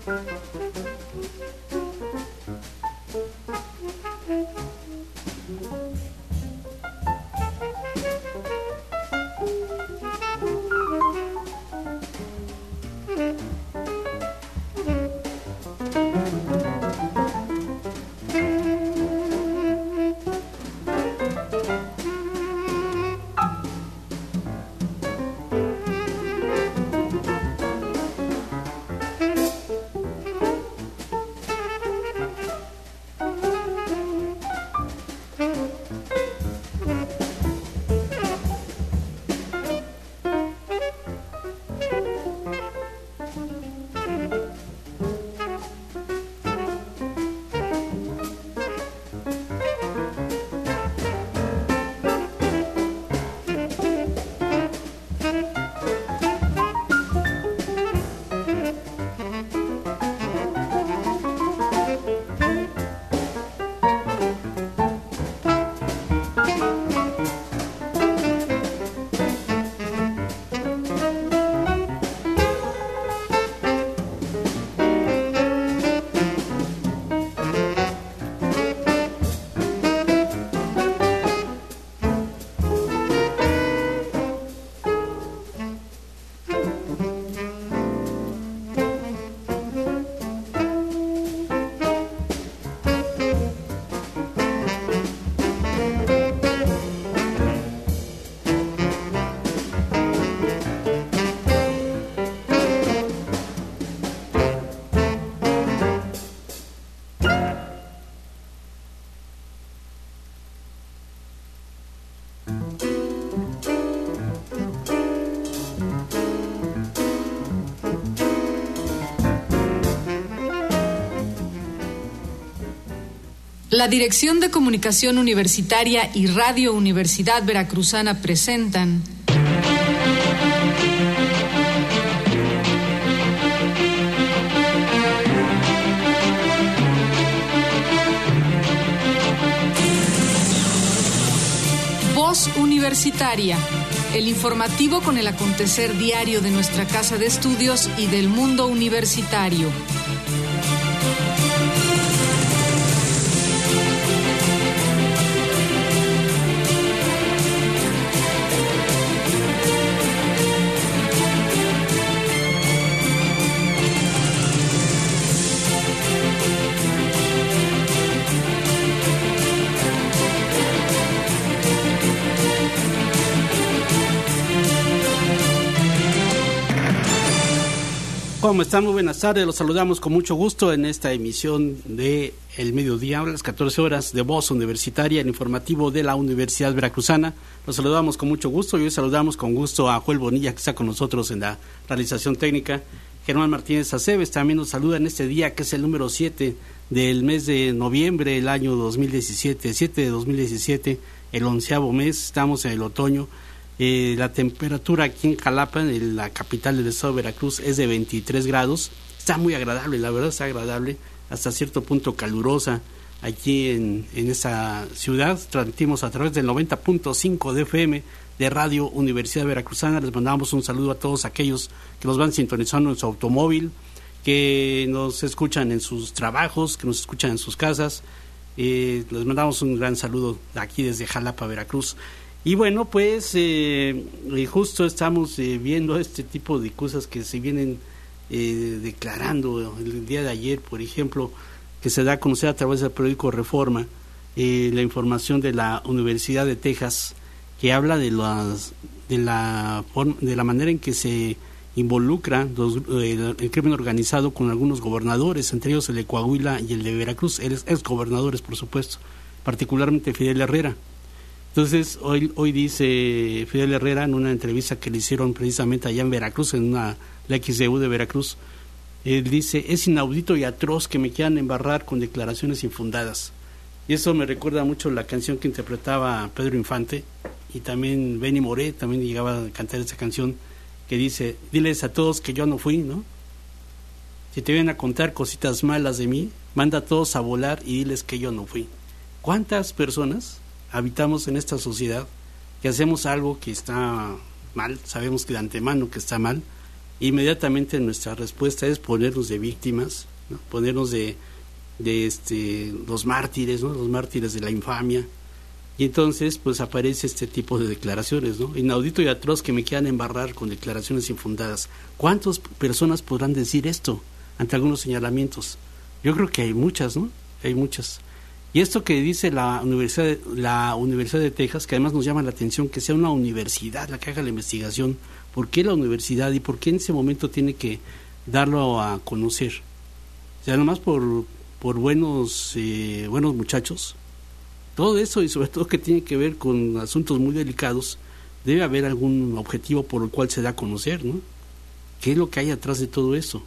La Dirección de Comunicación Universitaria y Radio Universidad Veracruzana presentan Voz Universitaria, el informativo con el acontecer diario de nuestra casa de estudios y del mundo universitario. ¿Cómo están? Muy buenas tardes, los saludamos con mucho gusto en esta emisión de El Mediodía, a las 14 horas de Voz Universitaria, el informativo de la Universidad Veracruzana. Los saludamos con mucho gusto y hoy saludamos con gusto a Joel Bonilla, que está con nosotros en la realización técnica. Germán Martínez Aceves también nos saluda en este día, que es el número 7 del mes de noviembre del año 2017, 7 de 2017, el 11º mes, estamos en el otoño. La temperatura aquí en Jalapa, en la capital del estado de Veracruz, es de 23 grados. Está muy agradable, la verdad está agradable, hasta cierto punto calurosa aquí en esta ciudad. Transmitimos a través del 90.5 de FM de Radio Universidad Veracruzana. Les mandamos un saludo a todos aquellos que nos van sintonizando en su automóvil, que nos escuchan en sus trabajos, que nos escuchan en sus casas. Les mandamos un gran saludo de aquí desde Jalapa, Veracruz. Y bueno, pues justo estamos viendo este tipo de cosas que se vienen declarando el día de ayer, por ejemplo, que se da a conocer a través del periódico Reforma, la información de la Universidad de Texas, que habla de la manera en que se involucra el crimen organizado con algunos gobernadores, entre ellos el de Coahuila y el de Veracruz, exgobernadores, por supuesto, particularmente Fidel Herrera. Entonces, hoy dice Fidel Herrera en una entrevista que le hicieron precisamente allá en Veracruz, en la XDU de Veracruz, él dice: es inaudito y atroz que me quieran embarrar con declaraciones infundadas. Y eso me recuerda mucho la canción que interpretaba Pedro Infante, y también Benny Moré también llegaba a cantar esa canción que dice: diles a todos que yo no fui, ¿no? Si te vienen a contar cositas malas de mí, manda a todos a volar y diles que yo no fui. ¿Cuántas personas habitamos en esta sociedad que hacemos algo que está mal, sabemos que de antemano que está mal, inmediatamente nuestra respuesta es ponernos de víctimas, ¿no? Ponernos de los mártires, ¿no? Los mártires de la infamia. Y entonces pues aparece este tipo de declaraciones, ¿no? Inaudito y atroz que me quieran embarrar con declaraciones infundadas. ¿Cuántas personas podrán decir esto ante algunos señalamientos? Yo creo que hay muchas, ¿no? Hay muchas. Y esto que dice la Universidad de Texas, que además nos llama la atención que sea una universidad la que haga la investigación. ¿Por qué la universidad y por qué en ese momento tiene que darlo a conocer? O sea, nomás por buenos muchachos. Todo eso, y sobre todo que tiene que ver con asuntos muy delicados, debe haber algún objetivo por el cual se da a conocer, ¿no? ¿Qué es lo que hay atrás de todo eso?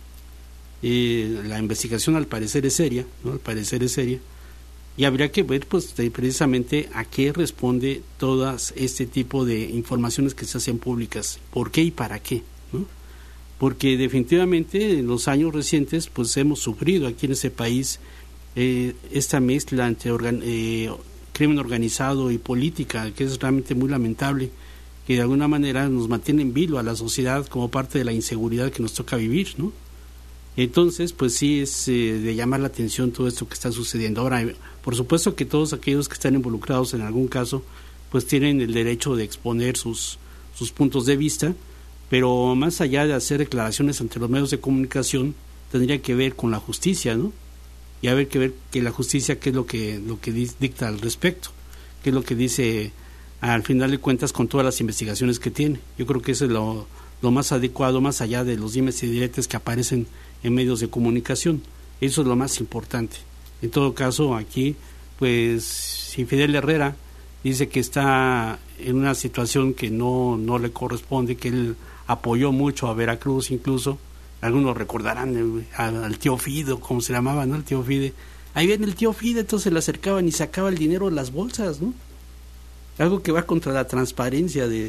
La investigación al parecer es seria, ¿no? Al parecer es seria, y habría que ver pues precisamente a qué responde todas este tipo de informaciones que se hacen públicas, por qué y para qué, ¿no? Porque definitivamente en los años recientes pues hemos sufrido aquí en ese país esta mezcla entre crimen organizado y política, que es realmente muy lamentable, que de alguna manera nos mantiene en vilo a la sociedad como parte de la inseguridad que nos toca vivir, ¿no? Entonces, pues sí es de llamar la atención todo esto que está sucediendo. Ahora, por supuesto que todos aquellos que están involucrados en algún caso, pues tienen el derecho de exponer sus puntos de vista, pero más allá de hacer declaraciones ante los medios de comunicación, tendría que ver con la justicia, ¿no? Y haber que ver que la justicia qué es lo que dicta al respecto, qué es lo que dice al final de cuentas con todas las investigaciones que tiene. Yo creo que eso es lo más adecuado, más allá de los dimes y diretes que aparecen en medios de comunicación. Eso es lo más importante. En todo caso, aquí, pues, si Fidel Herrera dice que está en una situación que no le corresponde, que él apoyó mucho a Veracruz incluso, algunos recordarán al tío Fide, como se llamaba, ¿no? El tío Fide. Ahí viene el tío Fide, entonces le acercaban y sacaba el dinero de las bolsas, ¿no? Algo que va contra la transparencia de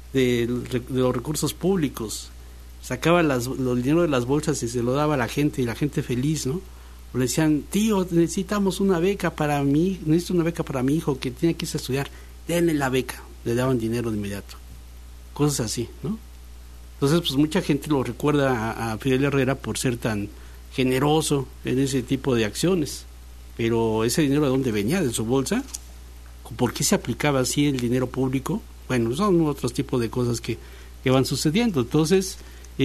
los recursos públicos. Sacaba el dinero de las bolsas y se lo daba a la gente, y la gente feliz, ¿no? O le decían, tío, necesito una beca para mi hijo que tiene que irse a estudiar, denle la beca, le daban dinero de inmediato. Cosas así, ¿no? Entonces, pues mucha gente lo recuerda a Fidel Herrera por ser tan generoso en ese tipo de acciones. Pero ese dinero, ¿de dónde venía? ¿De su bolsa? ¿Por qué se aplicaba así el dinero público? Bueno, son otros tipos de cosas que van sucediendo. Entonces,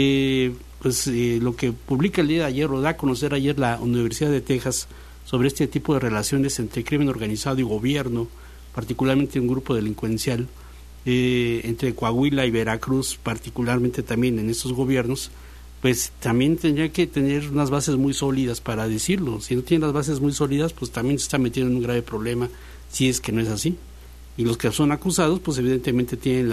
lo que publica el día de ayer, o da a conocer ayer la Universidad de Texas sobre este tipo de relaciones entre crimen organizado y gobierno, particularmente un grupo delincuencial, entre Coahuila y Veracruz, particularmente también en estos gobiernos, pues también tendría que tener unas bases muy sólidas para decirlo. Si no tiene las bases muy sólidas, pues también se está metiendo en un grave problema, si es que no es así. Y los que son acusados, pues evidentemente tienen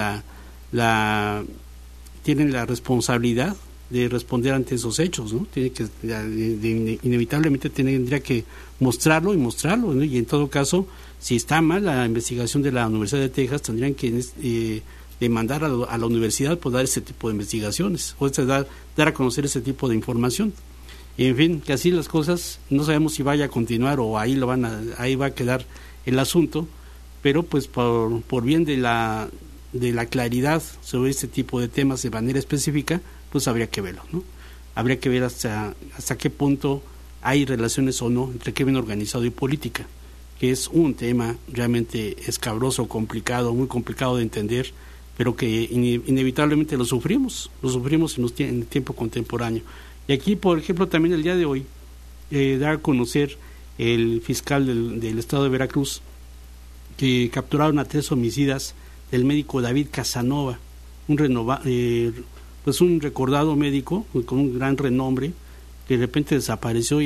la responsabilidad de responder ante esos hechos, ¿no? Inevitablemente tendría que mostrarlo, ¿no? Y en todo caso, si está mal la investigación de la Universidad de Texas, tendrían que demandar a la universidad por dar ese tipo de investigaciones, o dar a conocer ese tipo de información. Y en fin, que así las cosas, no sabemos si vaya a continuar o ahí va a quedar el asunto, pero pues por bien de la claridad sobre este tipo de temas de manera específica, pues habría que verlo, ¿no? Habría que ver hasta qué punto hay relaciones o no entre crimen organizado y política, que es un tema realmente escabroso, complicado, muy complicado de entender, pero que inevitablemente lo sufrimos en el tiempo contemporáneo. Y aquí, por ejemplo, también el día de hoy, da a conocer el fiscal del estado de Veracruz que capturaron a 3 homicidas del médico David Casanova, un recordado médico con un gran renombre, que de repente desapareció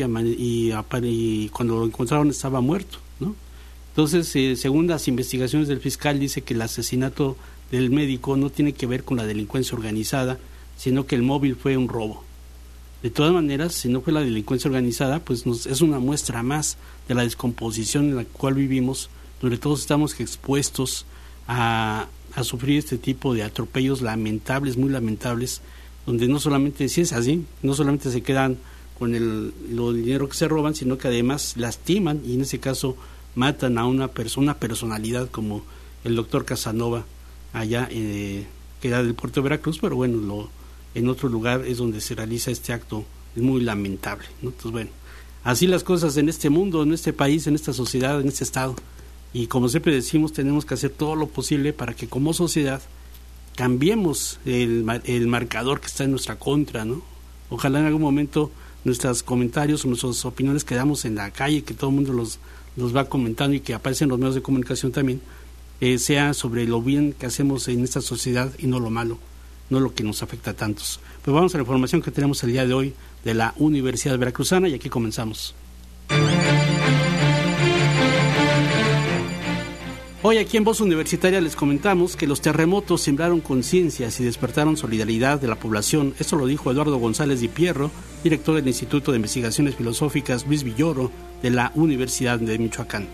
y cuando lo encontraron estaba muerto, ¿no? Entonces, según las investigaciones del fiscal, dice que el asesinato del médico no tiene que ver con la delincuencia organizada, sino que el móvil fue un robo. De todas maneras, si no fue la delincuencia organizada, pues es una muestra más de la descomposición en la cual vivimos, donde todos estamos expuestos a sufrir este tipo de atropellos lamentables, muy lamentables, donde no solamente, si es así, no solamente se quedan con el dinero que se roban, sino que además lastiman, y en ese caso matan a una personalidad como el doctor Casanova, allá que era del puerto de Veracruz, pero bueno, en otro lugar es donde se realiza este acto. Es muy lamentable, ¿no? Entonces, bueno, así las cosas en este mundo, en este país, en esta sociedad, en este estado. Y como siempre decimos, tenemos que hacer todo lo posible para que como sociedad cambiemos el marcador que está en nuestra contra, ¿no? Ojalá en algún momento nuestros comentarios o nuestras opiniones que damos en la calle, que todo el mundo los va comentando y que aparecen en los medios de comunicación también, sea sobre lo bien que hacemos en esta sociedad y no lo malo, no lo que nos afecta a tantos. Pues vamos a la información que tenemos el día de hoy de la Universidad Veracruzana y aquí comenzamos. Hoy aquí en Voz Universitaria les comentamos que los terremotos sembraron conciencias y despertaron solidaridad de la población. Esto lo dijo Eduardo González Di Pierro, director del Instituto de Investigaciones Filosóficas Luis Villoro de la Universidad de Michoacán.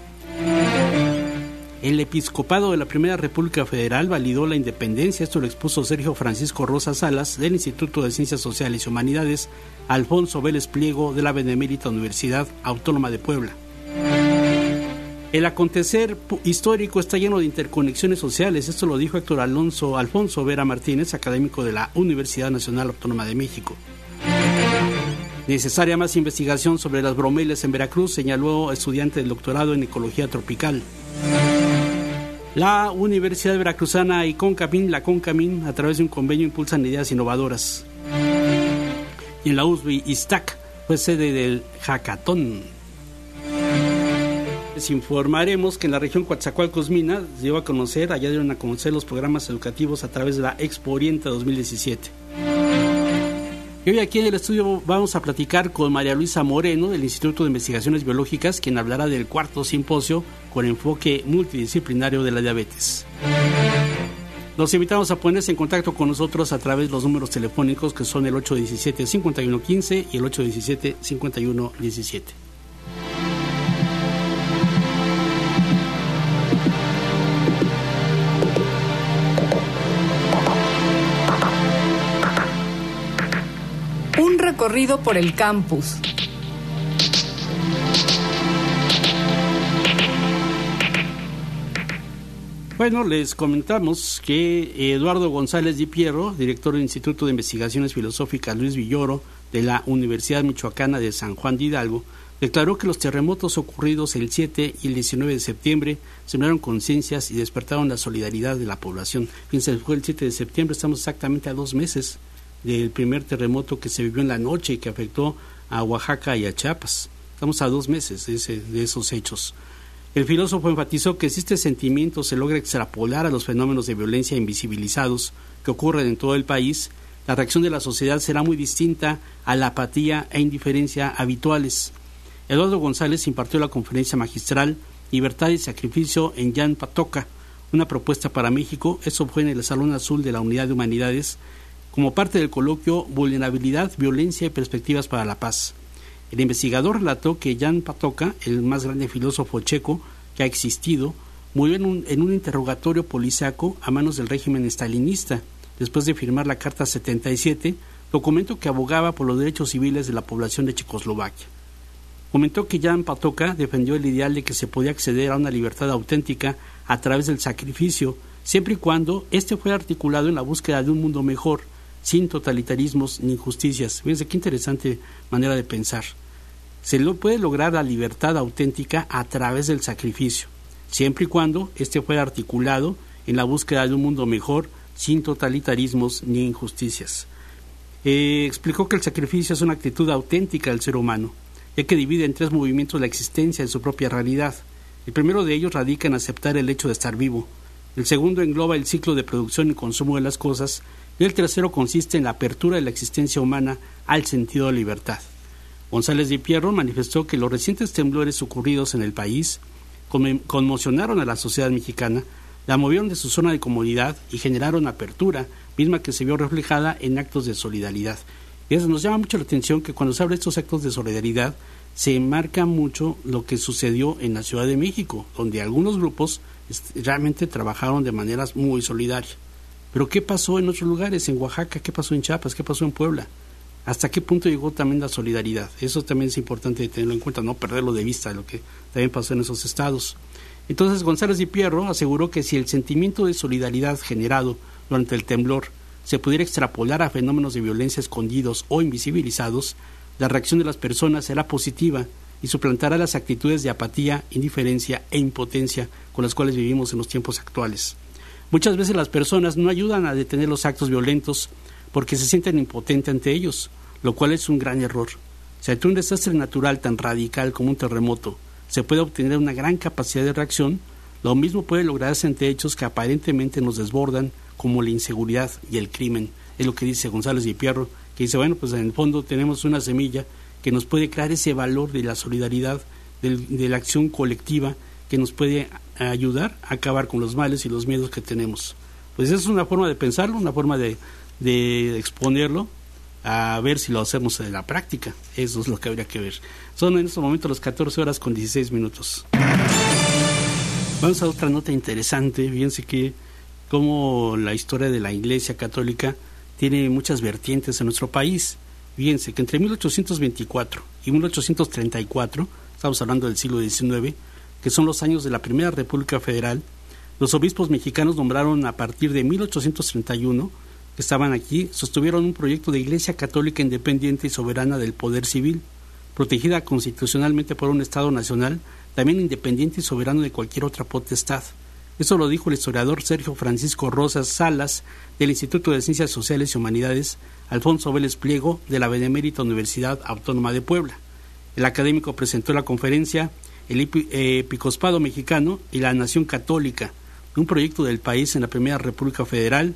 El episcopado de la Primera República Federal validó la independencia, esto lo expuso Sergio Francisco Rosa Salas del Instituto de Ciencias Sociales y Humanidades Alfonso Vélez Pliego de la Benemérita Universidad Autónoma de Puebla. El acontecer histórico está lleno de interconexiones sociales, esto lo dijo Héctor Alfonso Vera Martínez, académico de la Universidad Nacional Autónoma de México. Necesaria más investigación sobre las bromelias en Veracruz, señaló estudiante del doctorado en Ecología Tropical. La Universidad Veracruzana y la CONCAMIN, a través de un convenio, impulsan ideas innovadoras. Y en la USB ISTAC fue sede del Hackathon. Les informaremos que en la región Coatzacoalcos-Mina dio a conocer, allá dieron a conocer los programas educativos a través de la Expo Oriente 2017. Y hoy aquí en el estudio vamos a platicar con María Luisa Moreno del Instituto de Investigaciones Biológicas, quien hablará del cuarto simposio con enfoque multidisciplinario de la diabetes. Los invitamos a ponerse en contacto con nosotros a través de los números telefónicos que son el 817-5115 y el 817-5117. Un recorrido por el campus. Bueno, les comentamos que Eduardo González Di Pierro, director del Instituto de Investigaciones Filosóficas Luis Villoro de la Universidad Michoacana de San Juan de Hidalgo, declaró que los terremotos ocurridos el 7 y el 19 de septiembre sembraron conciencias y despertaron la solidaridad de la población. Fíjense, fue el 7 de septiembre, estamos exactamente a 2 meses del primer terremoto que se vivió en la noche y que afectó a Oaxaca y a Chiapas. Estamos a 2 meses de esos hechos. El filósofo enfatizó que si este sentimiento se logra extrapolar a los fenómenos de violencia invisibilizados que ocurren en todo el país, la reacción de la sociedad será muy distinta a la apatía e indiferencia habituales. Eduardo González impartió la conferencia magistral Libertad y Sacrificio en Jan Patoca, una propuesta para México. Eso fue en el Salón Azul de la Unidad de Humanidades, como parte del coloquio Vulnerabilidad, Violencia y Perspectivas para la Paz. El investigador relató que Jan Patoca, el más grande filósofo checo que ha existido, murió en un interrogatorio policíaco a manos del régimen estalinista, después de firmar la Carta 77, documento que abogaba por los derechos civiles de la población de Checoslovaquia. Comentó que Jan Patoca defendió el ideal de que se podía acceder a una libertad auténtica a través del sacrificio, siempre y cuando éste fuera articulado en la búsqueda de un mundo mejor, sin totalitarismos ni injusticias. Fíjense qué interesante manera de pensar. Se puede lograr la libertad auténtica a través del sacrificio, siempre y cuando éste fuera articulado en la búsqueda de un mundo mejor, sin totalitarismos ni injusticias. Explicó que el sacrificio es una actitud auténtica del ser humano, ya que divide en 3 movimientos la existencia en su propia realidad. El primero de ellos radica en aceptar el hecho de estar vivo. El segundo engloba el ciclo de producción y consumo de las cosas, y el tercero consiste en la apertura de la existencia humana al sentido de libertad. González Di Pierro manifestó que los recientes temblores ocurridos en el país conmocionaron a la sociedad mexicana, la movieron de su zona de comodidad y generaron apertura, misma que se vio reflejada en actos de solidaridad. Y eso nos llama mucho la atención que cuando se habla de estos actos de solidaridad se enmarca mucho lo que sucedió en la Ciudad de México, donde algunos grupos realmente trabajaron de maneras muy solidarias. Pero ¿qué pasó en otros lugares? En Oaxaca, ¿qué pasó en Chiapas? ¿Qué pasó en Puebla? ¿Hasta qué punto llegó también la solidaridad? Eso también es importante tenerlo en cuenta, no perderlo de vista, lo que también pasó en esos estados. Entonces González Di Pierro aseguró que si el sentimiento de solidaridad generado durante el temblor se pudiera extrapolar a fenómenos de violencia escondidos o invisibilizados, la reacción de las personas será positiva y suplantará las actitudes de apatía, indiferencia e impotencia con las cuales vivimos en los tiempos actuales. Muchas veces las personas no ayudan a detener los actos violentos porque se sienten impotentes ante ellos, lo cual es un gran error. Si ante un desastre natural tan radical como un terremoto se puede obtener una gran capacidad de reacción, lo mismo puede lograrse ante hechos que aparentemente nos desbordan, como la inseguridad y el crimen. Es lo que dice González Di Pierro, que dice, bueno, pues en el fondo tenemos una semilla que nos puede crear ese valor de la solidaridad, de la acción colectiva, que nos puede ayudar a acabar con los males y los miedos que tenemos. Pues esa es una forma de pensarlo, una forma de exponerlo, a ver si lo hacemos en la práctica. Eso es lo que habría que ver. Son en estos momentos las 14:16. Vamos a otra nota interesante. Fíjense que como la historia de la Iglesia Católica tiene muchas vertientes en nuestro país. Fíjense que entre 1824 y 1834, estamos hablando del siglo XIX, que son los años de la Primera República Federal, los obispos mexicanos nombraron a partir de 1831, que estaban aquí, sostuvieron un proyecto de Iglesia Católica independiente y soberana del poder civil, protegida constitucionalmente por un Estado nacional, también independiente y soberano de cualquier otra potestad. Eso lo dijo el historiador Sergio Francisco Rosas Salas, del Instituto de Ciencias Sociales y Humanidades, Alfonso Vélez Pliego, de la Benemérita Universidad Autónoma de Puebla. El académico presentó la conferencia El Episcopado Mexicano y la Nación Católica, un proyecto del país en la Primera República Federal,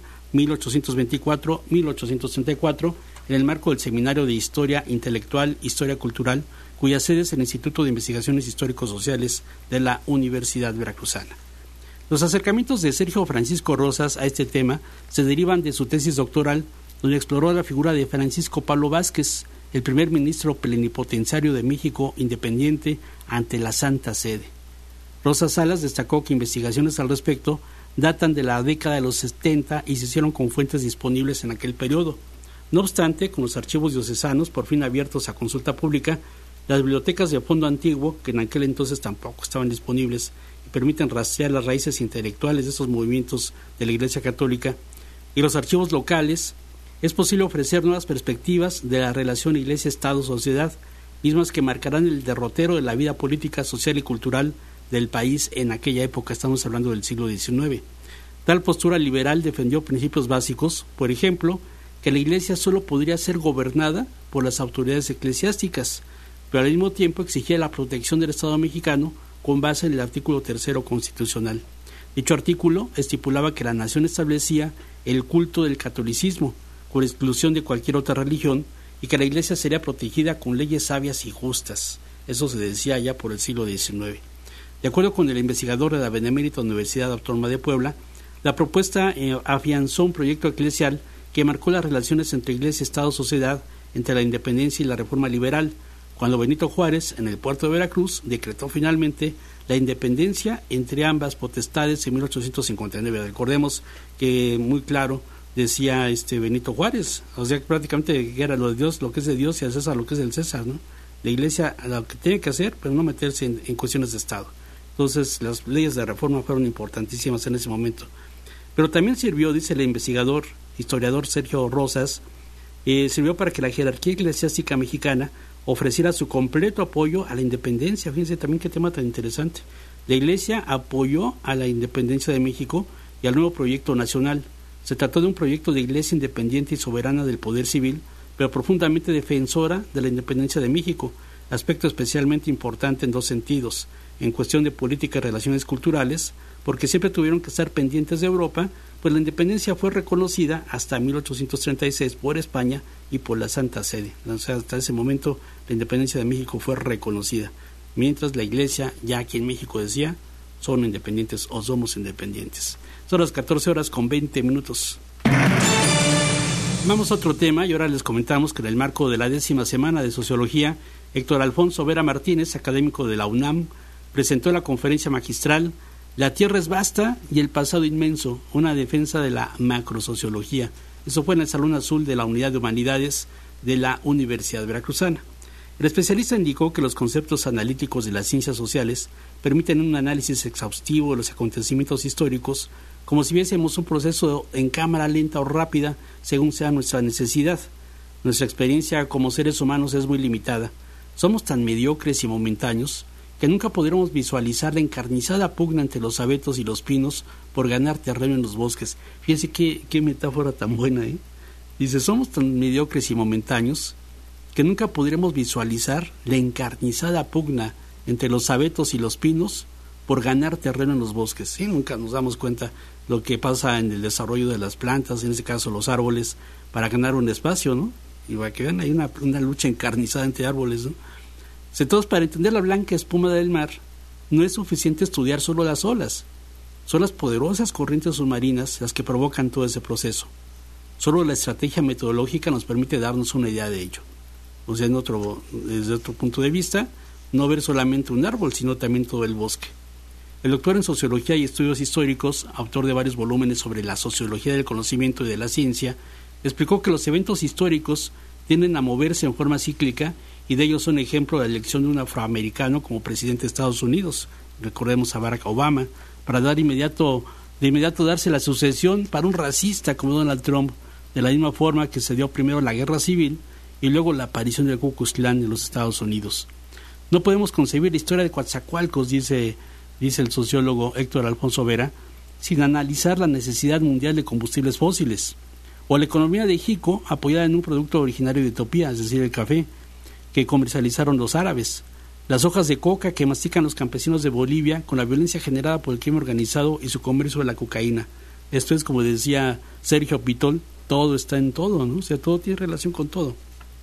1824-1834, en el marco del Seminario de Historia Intelectual, Historia Cultural, cuya sede es el Instituto de Investigaciones Histórico-Sociales de la Universidad Veracruzana. Los acercamientos de Sergio Francisco Rosas a este tema se derivan de su tesis doctoral, donde exploró la figura de Francisco Pablo Vázquez, el primer ministro plenipotenciario de México independiente ante la Santa Sede. Rosas Salas destacó que investigaciones al respecto datan de la década de los 70 y se hicieron con fuentes disponibles en aquel periodo. No obstante, con los archivos diocesanos por fin abiertos a consulta pública, las bibliotecas de fondo antiguo, que en aquel entonces tampoco estaban disponibles, y permiten rastrear las raíces intelectuales de estos movimientos de la Iglesia Católica, y los archivos locales, es posible ofrecer nuevas perspectivas de la relación Iglesia-Estado-Sociedad, mismas que marcarán el derrotero de la vida política, social y cultural del país en aquella época. Estamos hablando del siglo XIX. Tal postura liberal defendió principios básicos, por ejemplo, que la Iglesia solo podría ser gobernada por las autoridades eclesiásticas, pero al mismo tiempo exigía la protección del Estado mexicano con base en el artículo 3 constitucional. Dicho artículo estipulaba que la nación establecía el culto del catolicismo, con exclusión de cualquier otra religión, y que la Iglesia sería protegida con leyes sabias y justas. Eso se decía ya por el siglo XIX. De acuerdo con el investigador de la Benemérita Universidad Autónoma de Puebla, la propuesta afianzó un proyecto eclesial que marcó las relaciones entre Iglesia, Estado, Sociedad, entre la independencia y la reforma liberal, cuando Benito Juárez, en el puerto de Veracruz, decretó finalmente la independencia entre ambas potestades en 1859. Recordemos que muy claro decía Benito Juárez, o sea, prácticamente que era lo de Dios, lo que es de Dios, y al César lo que es del César, ¿no? La Iglesia lo que tiene que hacer, pero no meterse en cuestiones de Estado. Entonces, las leyes de reforma fueron importantísimas en ese momento. Pero también sirvió, dice el historiador Sergio Rosas, sirvió para que la jerarquía eclesiástica mexicana ofreciera su completo apoyo a la independencia. Fíjense también qué tema tan interesante. La Iglesia apoyó a la independencia de México y al nuevo proyecto nacional. Se trató de un proyecto de Iglesia independiente y soberana del poder civil, pero profundamente defensora de la independencia de México, aspecto especialmente importante en dos sentidos: en cuestión de política y relaciones culturales, porque siempre tuvieron que estar pendientes de Europa, pues la independencia fue reconocida hasta 1836 por España y por la Santa Sede. O sea, hasta ese momento la independencia de México fue reconocida, mientras la Iglesia ya aquí en México decía, son independientes o somos independientes. Son las 14:20. Vamos a otro tema y ahora les comentamos que en el marco de la 10ª semana de Sociología, Héctor Alfonso Vera Martínez, académico de la UNAM, presentó la conferencia magistral La Tierra es vasta y el pasado inmenso, una defensa de la macrosociología. Eso fue en el Salón Azul de la Unidad de Humanidades de la Universidad Veracruzana. El especialista indicó que los conceptos analíticos de las ciencias sociales permiten un análisis exhaustivo de los acontecimientos históricos, como si viésemos un proceso en cámara lenta o rápida, según sea nuestra necesidad. Nuestra experiencia como seres humanos es muy limitada. Somos tan mediocres y momentáneos que nunca podremos visualizar la encarnizada pugna entre los abetos y los pinos por ganar terreno en los bosques. Fíjense qué metáfora tan buena, ¿eh? Dice, somos tan mediocres y momentáneos que nunca podremos visualizar la encarnizada pugna entre los abetos y los pinos por ganar terreno en los bosques. ¿Sí? Nunca nos damos cuenta lo que pasa en el desarrollo de las plantas, en este caso los árboles, para ganar un espacio, ¿no? Y para que vean, hay una lucha encarnizada entre árboles, ¿no? Entonces, para entender la blanca espuma del mar, no es suficiente estudiar solo las olas. Son las poderosas corrientes submarinas las que provocan todo ese proceso. Solo la estrategia metodológica nos permite darnos una idea de ello. O sea, desde otro punto de vista, no ver solamente un árbol, sino también todo el bosque. El doctor en Sociología y Estudios Históricos, autor de varios volúmenes sobre la sociología del conocimiento y de la ciencia, explicó que los eventos históricos tienden a moverse en forma cíclica y de ellos son ejemplo la elección de un afroamericano como presidente de Estados Unidos. Recordemos a Barack Obama, para de inmediato darse la sucesión para un racista como Donald Trump, de la misma forma que se dio primero la guerra civil y luego la aparición del Ku Klux Klan en los Estados Unidos. No podemos concebir la historia de Coatzacoalcos, dice el sociólogo Héctor Alfonso Vera, sin analizar la necesidad mundial de combustibles fósiles, o la economía de Jico apoyada en un producto originario de Etiopía, es decir, el café, que comercializaron los árabes, las hojas de coca que mastican los campesinos de Bolivia con la violencia generada por el crimen organizado y su comercio de la cocaína. Esto es, como decía Sergio Pitol, todo está en todo, ¿no? O sea, todo tiene relación con todo.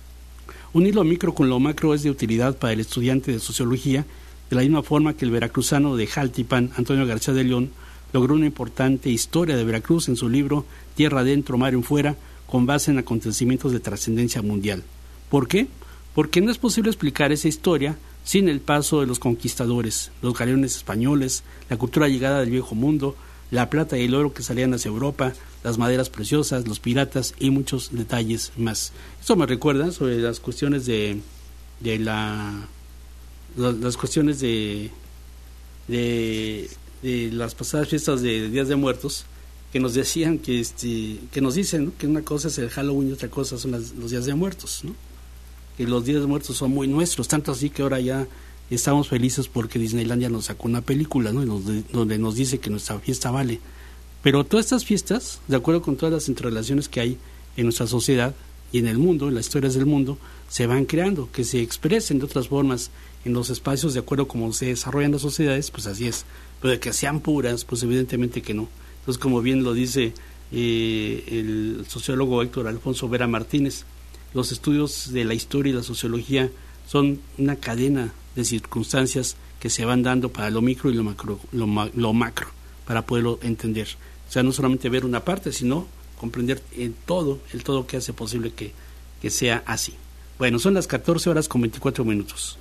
Unir lo micro con lo macro es de utilidad para el estudiante de sociología, de la misma forma que el veracruzano de Jaltipan, Antonio García de León, logró una importante historia de Veracruz en su libro Tierra adentro, mar en fuera, con base en acontecimientos de trascendencia mundial. ¿Por qué? Porque no es posible explicar esa historia sin el paso de los conquistadores, los galeones españoles, la cultura llegada del viejo mundo, la plata y el oro que salían hacia Europa, las maderas preciosas, los piratas y muchos detalles más. Esto me recuerda sobre las cuestiones las cuestiones de las pasadas fiestas de Días de Muertos, que nos decían que nos dicen, ¿no?, que una cosa es el Halloween y otra cosa son los Días de Muertos, ¿no? Que los Días de Muertos son muy nuestros, tanto así que ahora ya estamos felices porque Disneylandia nos sacó una película, ¿no?, donde nos dice que nuestra fiesta vale. Pero todas estas fiestas, de acuerdo con todas las interrelaciones que hay en nuestra sociedad y en el mundo, en las historias del mundo, se van creando, que se expresen de otras formas en los espacios de acuerdo como se desarrollan las sociedades, pues así es. Pero de que sean puras, pues evidentemente que no. Entonces, como bien lo dice el sociólogo Héctor Alfonso Vera Martínez, los estudios de la historia y la sociología son una cadena de circunstancias que se van dando para lo micro y lo macro, para poderlo entender. O sea, no solamente ver una parte, sino comprender el todo que hace posible que sea así. Bueno, son las 14:24.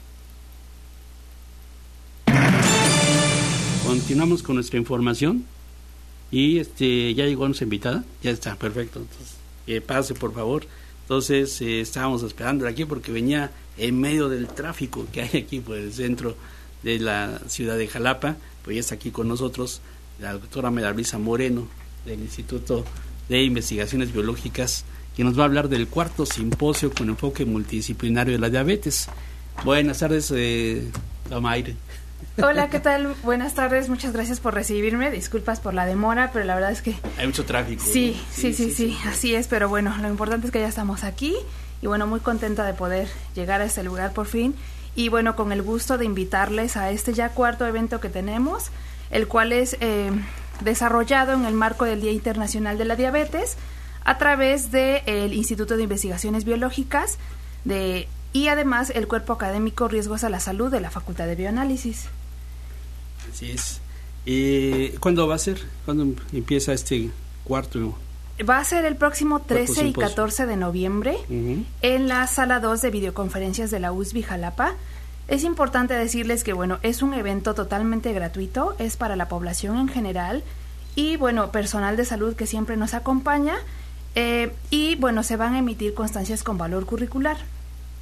Continuamos con nuestra información y ya llegó nuestra invitada, ya está, perfecto. Entonces, pase por favor. Entonces estábamos esperándola aquí porque venía en medio del tráfico que hay aquí por el centro de la ciudad de Jalapa. Pues ya está aquí con nosotros la doctora Melissa Moreno del Instituto de Investigaciones Biológicas, que nos va a hablar del cuarto simposio con enfoque multidisciplinario de la diabetes. Buenas tardes, Mayre. Hola, ¿qué tal? Buenas tardes, muchas gracias por recibirme, disculpas por la demora, pero la verdad es que... Hay mucho tráfico. Sí, ¿no? Sí, así es, pero bueno, lo importante es que ya estamos aquí y bueno, muy contenta de poder llegar a este lugar por fin y bueno, con el gusto de invitarles a este ya cuarto evento que tenemos, el cual es desarrollado en el marco del Día Internacional de la Diabetes a través del Instituto de Investigaciones Biológicas y además el Cuerpo Académico Riesgos a la Salud de la Facultad de Bioanálisis. Así es. ¿Cuándo va a ser? ¿Cuándo empieza este cuarto? Va a ser el próximo 13 y 14 de noviembre en la Sala 2 de Videoconferencias de la USB Jalapa. Es importante decirles que, bueno, es un evento totalmente gratuito, es para la población en general y, bueno, personal de salud que siempre nos acompaña y, bueno, se van a emitir constancias con valor curricular.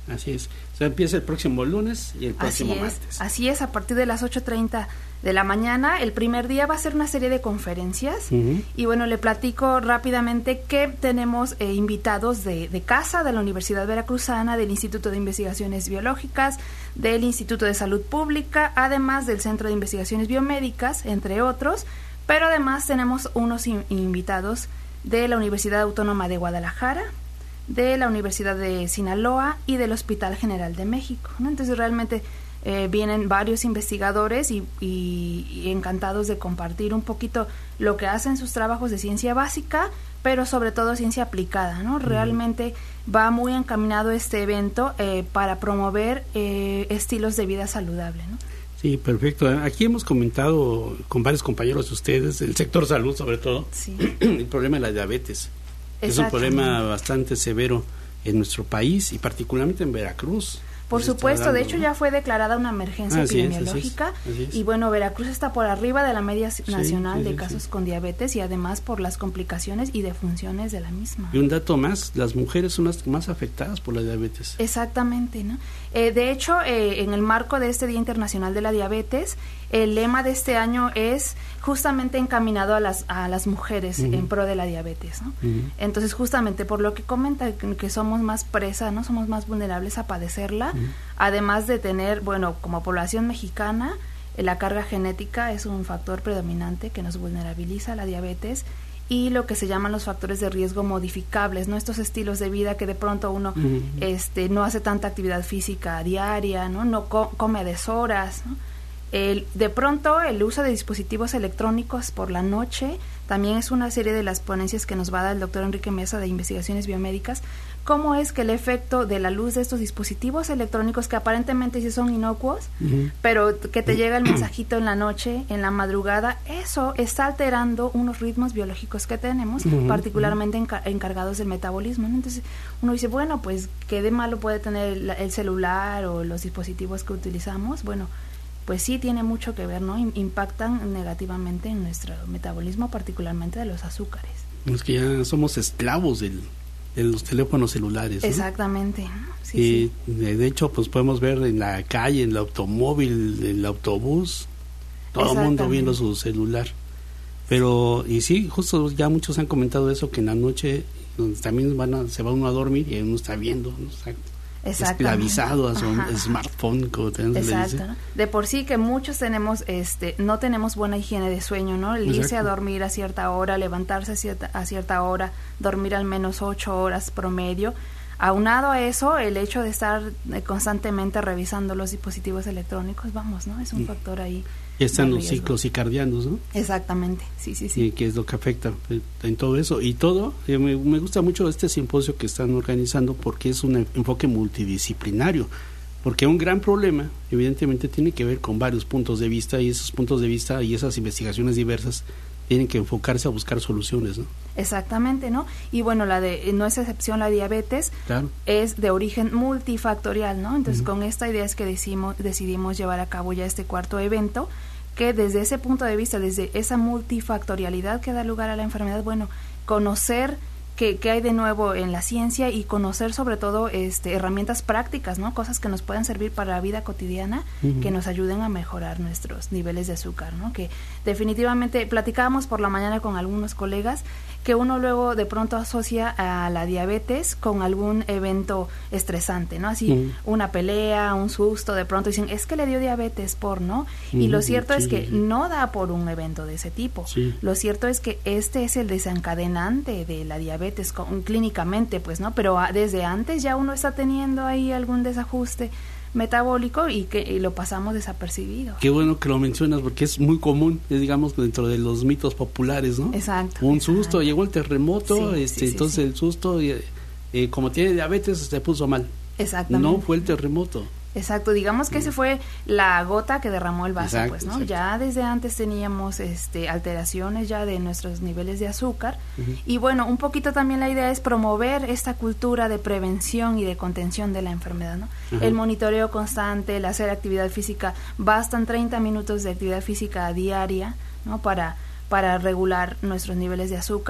Así es. O sea, empieza el próximo lunes y el próximo martes. Así es, a partir de las 8:30 de la mañana. El primer día va a ser una serie de conferencias. Y bueno, le platico rápidamente que tenemos invitados de casa, de la Universidad Veracruzana, del Instituto de Investigaciones Biológicas, del Instituto de Salud Pública, además del Centro de Investigaciones Biomédicas, entre otros. Pero además tenemos unos invitados de la Universidad Autónoma de Guadalajara, de la Universidad de Sinaloa y del Hospital General de México, ¿no? Entonces realmente vienen varios investigadores y encantados de compartir un poquito lo que hacen sus trabajos de ciencia básica, pero sobre todo ciencia aplicada, ¿no? Realmente va muy encaminado este evento para promover estilos de vida saludable, ¿no? Sí, perfecto. Aquí hemos comentado con varios compañeros de ustedes, del sector salud sobre todo, el problema de la diabetes. Es un problema bastante severo en nuestro país y particularmente en Veracruz. Por supuesto, de hecho ya fue declarada una emergencia epidemiológica y bueno, Veracruz está por arriba de la media nacional de casos con diabetes y además por las complicaciones y defunciones de la misma. Y un dato más, las mujeres son las más afectadas por la diabetes. Exactamente, ¿no? De hecho, en el marco de este Día Internacional de la Diabetes, el lema de este año es justamente encaminado a las mujeres en pro de la diabetes, ¿no? Entonces, justamente por lo que comenta que somos más presa, ¿no? Somos más vulnerables a padecerla, además de tener, bueno, como población mexicana, la carga genética es un factor predominante que nos vulnerabiliza a la diabetes y lo que se llaman los factores de riesgo modificables, ¿no? Estos estilos de vida que de pronto uno no hace tanta actividad física diaria, no come a deshoras, ¿no? De pronto el uso de dispositivos electrónicos por la noche también es una serie de las ponencias que nos va a dar el doctor Enrique Mesa de Investigaciones Biomédicas. ¿Cómo es que el efecto de la luz de estos dispositivos electrónicos que aparentemente sí son inocuos, pero que te llega el mensajito en la noche, en la madrugada, eso está alterando unos ritmos biológicos que tenemos, particularmente encargados del metabolismo, ¿no? Entonces uno dice, bueno, pues qué de malo puede tener el celular o los dispositivos que utilizamos. Bueno, pues sí tiene mucho que ver, ¿no? Impactan negativamente en nuestro metabolismo, particularmente de los azúcares. Es que ya somos esclavos de los teléfonos celulares, ¿no? Exactamente. Sí. De hecho, pues podemos ver en la calle, en el automóvil, en el autobús, todo el mundo viendo su celular. Pero, y sí, justo ya muchos han comentado eso, que en la noche también se va uno a dormir y uno está viendo, ¿no? Esclavizado a su smartphone, como se le dice. ¿No? De por sí que muchos tenemos no tenemos buena higiene de sueño, ¿no? El irse a dormir a cierta hora, levantarse a cierta hora, dormir al menos 8 horas promedio. Aunado a eso, el hecho de estar constantemente revisando los dispositivos electrónicos, vamos, ¿no? Es un factor ahí. Ya están los ciclos circadianos, ¿no? Exactamente, sí. Y que es lo que afecta en todo eso. Y todo, me gusta mucho este simposio que están organizando porque es un enfoque multidisciplinario. Porque un gran problema, evidentemente, tiene que ver con varios puntos de vista y esos puntos de vista y esas investigaciones diversas tienen que enfocarse a buscar soluciones, ¿no? Exactamente, ¿no? Y bueno, no es excepción la diabetes, es de origen multifactorial, ¿no? Entonces, con esta idea es que decidimos llevar a cabo ya este cuarto evento, que desde ese punto de vista, desde esa multifactorialidad que da lugar a la enfermedad, bueno, conocer qué hay de nuevo en la ciencia y conocer sobre todo herramientas prácticas, ¿no? Cosas que nos puedan servir para la vida cotidiana, que nos ayuden a mejorar nuestros niveles de azúcar, ¿no? Que definitivamente platicábamos por la mañana con algunos colegas que uno luego de pronto asocia a la diabetes con algún evento estresante, ¿no? Así una pelea, un susto, de pronto dicen, es que le dio diabetes ¿no? Y lo cierto es que no da por un evento de ese tipo. Lo cierto es que este es el desencadenante de la diabetes clínicamente, pues, ¿no? Pero desde antes ya uno está teniendo ahí algún desajuste metabólico y lo pasamos desapercibido. Qué bueno que lo mencionas porque es muy común, digamos, dentro de los mitos populares, ¿no? Exacto. Un susto, llegó el terremoto, entonces el susto, como tiene diabetes, se puso mal. Exactamente. No fue el terremoto. Exacto, digamos que ese fue la gota que derramó el vaso, exacto, pues, ¿no? Exacto. Ya desde antes teníamos alteraciones ya de nuestros niveles de azúcar y bueno, un poquito también la idea es promover esta cultura de prevención y de contención de la enfermedad, ¿no? El monitoreo constante, el hacer actividad física, bastan 30 minutos de actividad física diaria, ¿no? Para regular nuestros niveles de azúcar.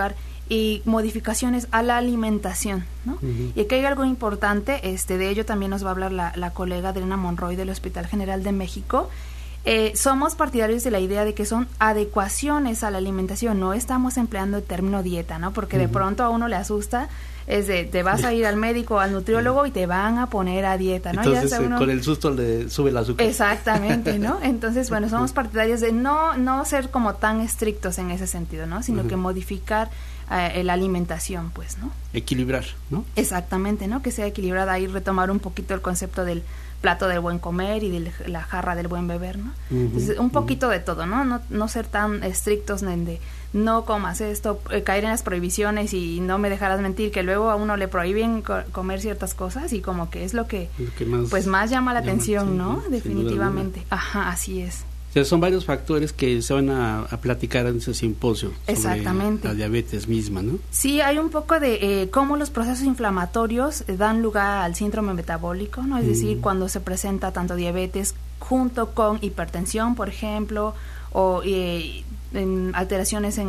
y modificaciones a la alimentación, ¿no? Y aquí hay algo importante, de ello también nos va a hablar la colega Adriana Monroy del Hospital General de México. Somos partidarios de la idea de que son adecuaciones a la alimentación, no estamos empleando el término dieta, ¿no? Porque de pronto a uno le asusta, te vas a ir al médico, al nutriólogo y te van a poner a dieta, ¿no? Entonces, ya uno... con el susto le sube el azúcar. Exactamente, ¿no? Entonces, bueno, somos partidarios de no ser como tan estrictos en ese sentido, ¿no? Sino que modificar la alimentación, pues, ¿no? Equilibrar, ¿no? Exactamente, ¿no? Que sea equilibrada, ahí retomar un poquito el concepto del plato del buen comer y de la jarra del buen beber, ¿no? Entonces, un poquito de todo, ¿no? No ser tan estrictos de no comas esto, caer en las prohibiciones y no me dejarás mentir, que luego a uno le prohíben comer ciertas cosas y como que es lo que más llama la atención, ¿no? Definitivamente. Ajá, así es. O sea, son varios factores que se van a platicar en ese simposio. Exactamente. Sobre la diabetes misma, ¿no? Sí, hay un poco de cómo los procesos inflamatorios dan lugar al síndrome metabólico, ¿no? Es decir, cuando se presenta tanto diabetes junto con hipertensión, por ejemplo, o alteraciones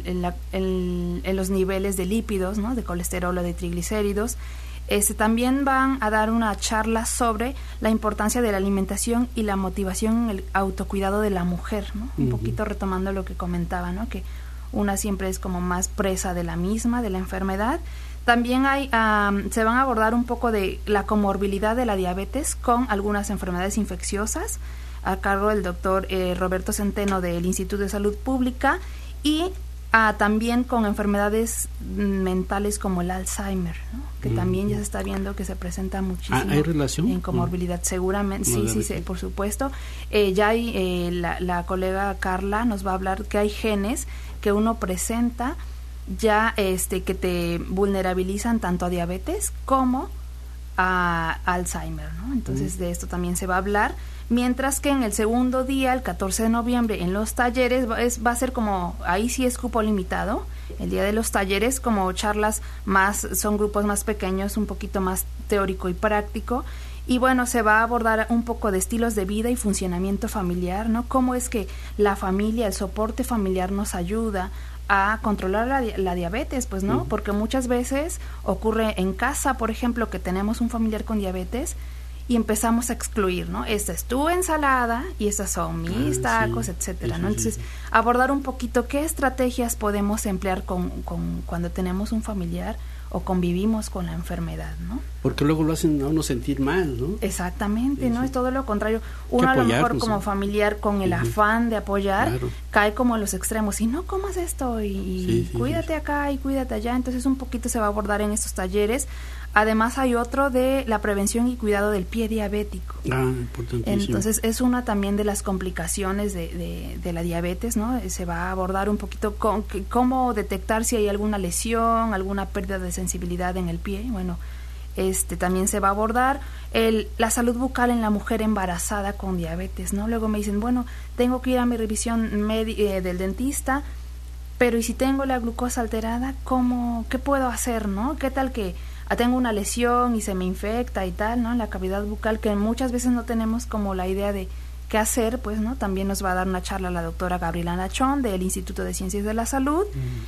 en los niveles de lípidos, ¿no? De colesterol o de triglicéridos. También van a dar una charla sobre la importancia de la alimentación y la motivación en el autocuidado de la mujer, ¿no? Un poquito retomando lo que comentaba, ¿no? Que una siempre es como más presa de la misma, de la enfermedad. También se van a abordar un poco de la comorbilidad de la diabetes con algunas enfermedades infecciosas a cargo del doctor Roberto Centeno del Instituto de Salud Pública y también con enfermedades mentales como el Alzheimer, ¿no? Que también ya se está viendo que se presenta muchísimo. ¿Hay relación? En comorbilidad, seguramente, sí, por supuesto. Ya hay, la colega Carla nos va a hablar que hay genes que uno presenta ya que te vulnerabilizan tanto a diabetes como a Alzheimer, ¿no? Entonces de esto también se va a hablar. Mientras que en el segundo día, el 14 de noviembre, en los talleres, va a ser como, ahí sí es cupo limitado, el día de los talleres, como charlas son grupos más pequeños, un poquito más teórico y práctico, y bueno, se va a abordar un poco de estilos de vida y funcionamiento familiar, ¿no? Cómo es que la familia, el soporte familiar nos ayuda a controlar la diabetes, pues, ¿no? Porque muchas veces ocurre en casa, por ejemplo, que tenemos un familiar con diabetes, y empezamos a excluir, ¿no? Esta es tu ensalada y estas son mis tacos, etcétera, ¿no? Entonces, abordar un poquito qué estrategias podemos emplear cuando tenemos un familiar o convivimos con la enfermedad, ¿no? Porque luego lo hacen a uno sentir mal, ¿no? Exactamente, ¿no? Es todo lo contrario. Uno a lo mejor como familiar con el afán de apoyar, cae como en los extremos y no comas esto y cuídate acá y cuídate allá. Entonces un poquito se va a abordar en estos talleres. Además hay otro de la prevención y cuidado del pie diabético. Importantísimo. Entonces es una también de las complicaciones de la diabetes, ¿no? Se va a abordar un poquito cómo detectar si hay alguna lesión, alguna pérdida de sensibilidad en el pie. Bueno, también se va a abordar la salud bucal en la mujer embarazada con diabetes, ¿no? Luego me dicen, bueno, tengo que ir a mi revisión del dentista, pero ¿y si tengo la glucosa alterada? ¿Qué puedo hacer, no? ¿Qué tal que tengo una lesión y se me infecta y tal, ¿no? En la cavidad bucal, que muchas veces no tenemos como la idea de qué hacer, pues, ¿no? También nos va a dar una charla la doctora Gabriela Nachón del Instituto de Ciencias de la Salud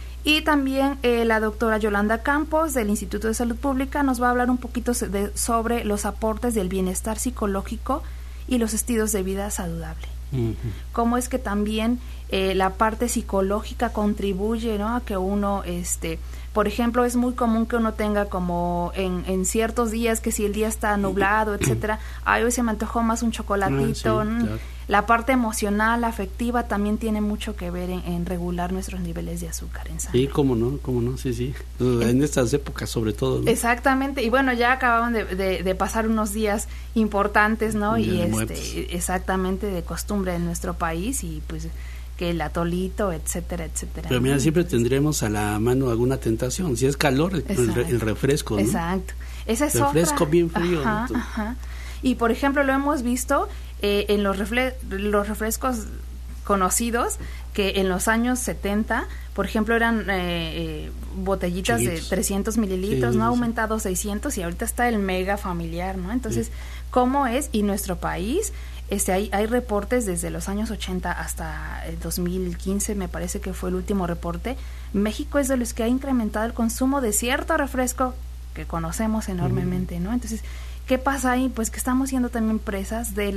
y también la doctora Yolanda Campos del Instituto de Salud Pública nos va a hablar un poquito sobre los aportes del bienestar psicológico y los estilos de vida saludable. Cómo es que también la parte psicológica contribuye, ¿no? A que uno, por ejemplo, es muy común que uno tenga como en ciertos días que si el día está nublado, etcétera, hoy se me antojó más un chocolatito. Claro. La parte emocional, afectiva también tiene mucho que ver en regular nuestros niveles de azúcar en sangre. Sí, cómo no, sí. En estas épocas sobre todo, ¿no? Exactamente, y bueno, ya acababan de pasar unos días importantes, ¿no? Y exactamente de costumbre en nuestro país y pues que el atolito, etcétera. Pero mira, siempre tendremos a la mano alguna tentación. Si es calor, el refresco, ¿no? Exacto. Esa es refresco otra. Bien frío. Ajá. Y por ejemplo, lo hemos visto en los refrescos conocidos, que en los años 70, por ejemplo, eran botellitas de 300 mililitros, ¿no? Ha aumentado 600 y ahorita está el mega familiar, ¿no? Entonces, ¿cómo es? Y nuestro país hay reportes desde los años 80 hasta el 2015, me parece que fue el último reporte. México es de los que ha incrementado el consumo de cierto refresco que conocemos enormemente, ¿no? Entonces, ¿qué pasa ahí? Pues que estamos siendo también presas de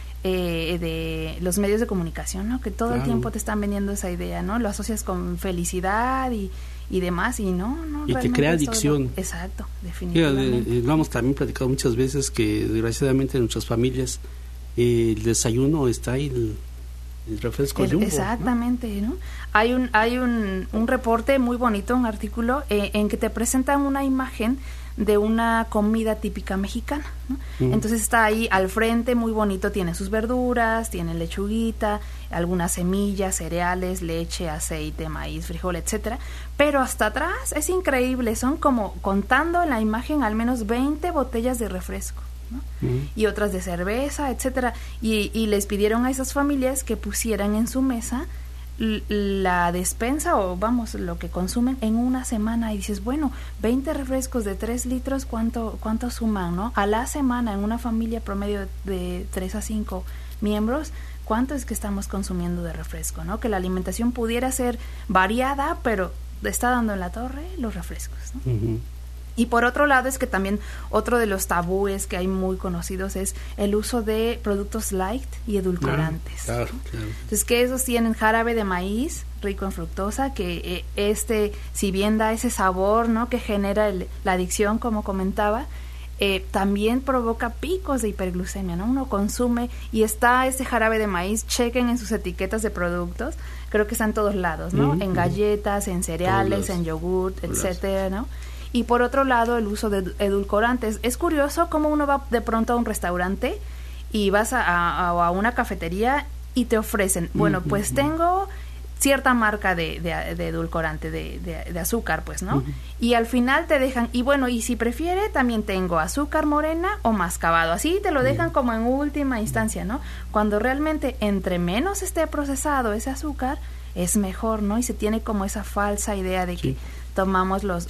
de los medios de comunicación, ¿no? Que todo el tiempo te están vendiendo esa idea, ¿no? Lo asocias con felicidad y demás, y no y te crea adicción. Exacto, definitivamente. Lo hemos también platicado muchas veces que desgraciadamente en nuestras familias el desayuno está ahí, el refresco Jumbo, exactamente, ¿no? Hay un reporte muy bonito, un artículo en que te presentan una imagen de una comida típica mexicana, ¿no? Entonces está ahí al frente, muy bonito, tiene sus verduras, tiene lechuguita, algunas semillas, cereales, leche, aceite, maíz, frijol, etcétera, pero hasta atrás es increíble, son como, contando en la imagen, al menos 20 botellas de refresco, ¿no? Y otras de cerveza, etcétera, y les pidieron a esas familias que pusieran en su mesa la despensa o vamos, lo que consumen en una semana, y dices, bueno, 20 refrescos de 3 litros, ¿cuánto suman, no? A la semana, en una familia promedio de 3 a 5 miembros, ¿cuánto es que estamos consumiendo de refresco, no? Que la alimentación pudiera ser variada, pero está dando en la torre los refrescos, ¿no? Y por otro lado es que también otro de los tabúes que hay muy conocidos es el uso de productos light y edulcorantes. Claro. Entonces, que esos tienen jarabe de maíz rico en fructosa, que si bien da ese sabor, ¿no?, que genera la adicción, como comentaba, también provoca picos de hiperglucemia, ¿no? Uno consume y está ese jarabe de maíz, chequen en sus etiquetas de productos, creo que está en todos lados, ¿no? En galletas, en cereales, en yogurt, etcétera, ¿no? Y por otro lado, el uso de edulcorantes. Es curioso cómo uno va de pronto a un restaurante y vas a una cafetería y te ofrecen, bueno, pues tengo cierta marca de edulcorante, de azúcar, pues, ¿no? Y al final te dejan, y bueno, y si prefiere, también tengo azúcar morena o mascabado. Así te lo dejan como en última instancia, ¿no? Cuando realmente entre menos esté procesado ese azúcar, es mejor, ¿no? Y se tiene como esa falsa idea de que tomamos los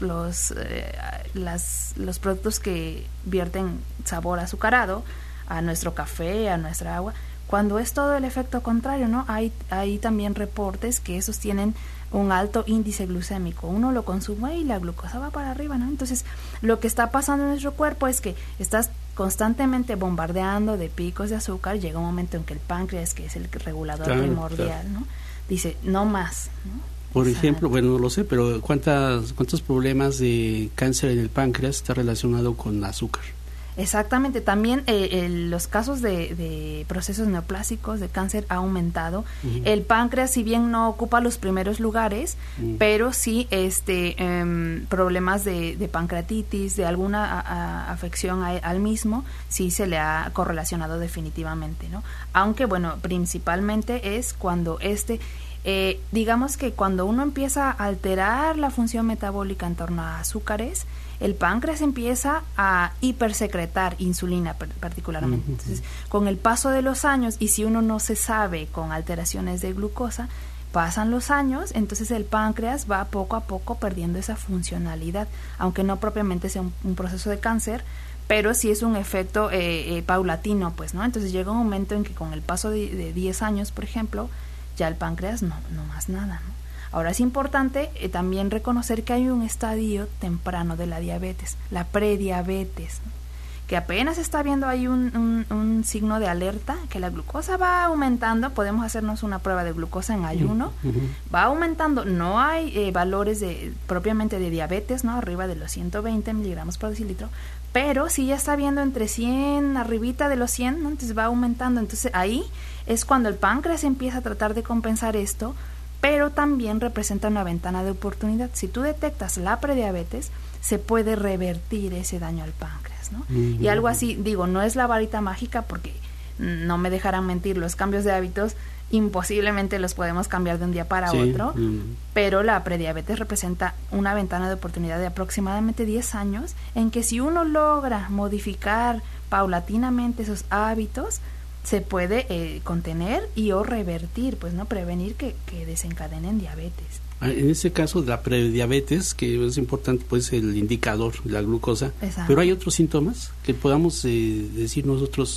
productos que vierten sabor azucarado a nuestro café, a nuestra agua, cuando es todo el efecto contrario, ¿no? Hay también reportes que esos tienen un alto índice glucémico. Uno lo consume y la glucosa va para arriba, ¿no? Entonces, lo que está pasando en nuestro cuerpo es que estás constantemente bombardeando de picos de azúcar. Llega un momento en que el páncreas, que es el regulador primordial, ¿no?, dice, no más, ¿no? Por ejemplo, bueno, no lo sé, pero ¿cuántos problemas de cáncer en el páncreas está relacionado con azúcar? Exactamente, también los casos de procesos neoplásicos de cáncer ha aumentado. El páncreas, si bien no ocupa los primeros lugares, pero sí problemas de pancreatitis, de alguna afección al mismo, sí se le ha correlacionado definitivamente, ¿no? Aunque, bueno, principalmente es cuando digamos que cuando uno empieza a alterar la función metabólica en torno a azúcares, el páncreas empieza a hipersecretar insulina particularmente. Entonces, con el paso de los años, y si uno no se sabe con alteraciones de glucosa, pasan los años, entonces el páncreas va poco a poco perdiendo esa funcionalidad, aunque no propiamente sea un proceso de cáncer, pero sí es un efecto paulatino, pues, ¿no? Entonces llega un momento en que con el paso de 10 años, por ejemplo, ya el páncreas no más nada, ¿no? Ahora es importante también reconocer que hay un estadio temprano de la diabetes, la prediabetes, ¿no?, que apenas está viendo ahí un signo de alerta, que la glucosa va aumentando. Podemos hacernos una prueba de glucosa en ayuno, va aumentando, no hay valores propiamente de diabetes, ¿no?, arriba de los 120 miligramos por decilitro, pero sí ya está viendo entre 100, arribita de los 100, ¿no? Entonces va aumentando. Entonces ahí es cuando el páncreas empieza a tratar de compensar esto, pero también representa una ventana de oportunidad. Si tú detectas la prediabetes, se puede revertir ese daño al páncreas, ¿no? Y algo así, digo, no es la varita mágica, porque no me dejarán mentir, los cambios de hábitos imposiblemente los podemos cambiar de un día para otro, pero la prediabetes representa una ventana de oportunidad de aproximadamente 10 años, en que si uno logra modificar paulatinamente esos hábitos, se puede contener o revertir, pues, no prevenir que desencadenen diabetes. En ese caso de la prediabetes, que es importante, pues, el indicador de la glucosa. Exacto. Pero hay otros síntomas que podamos decir nosotros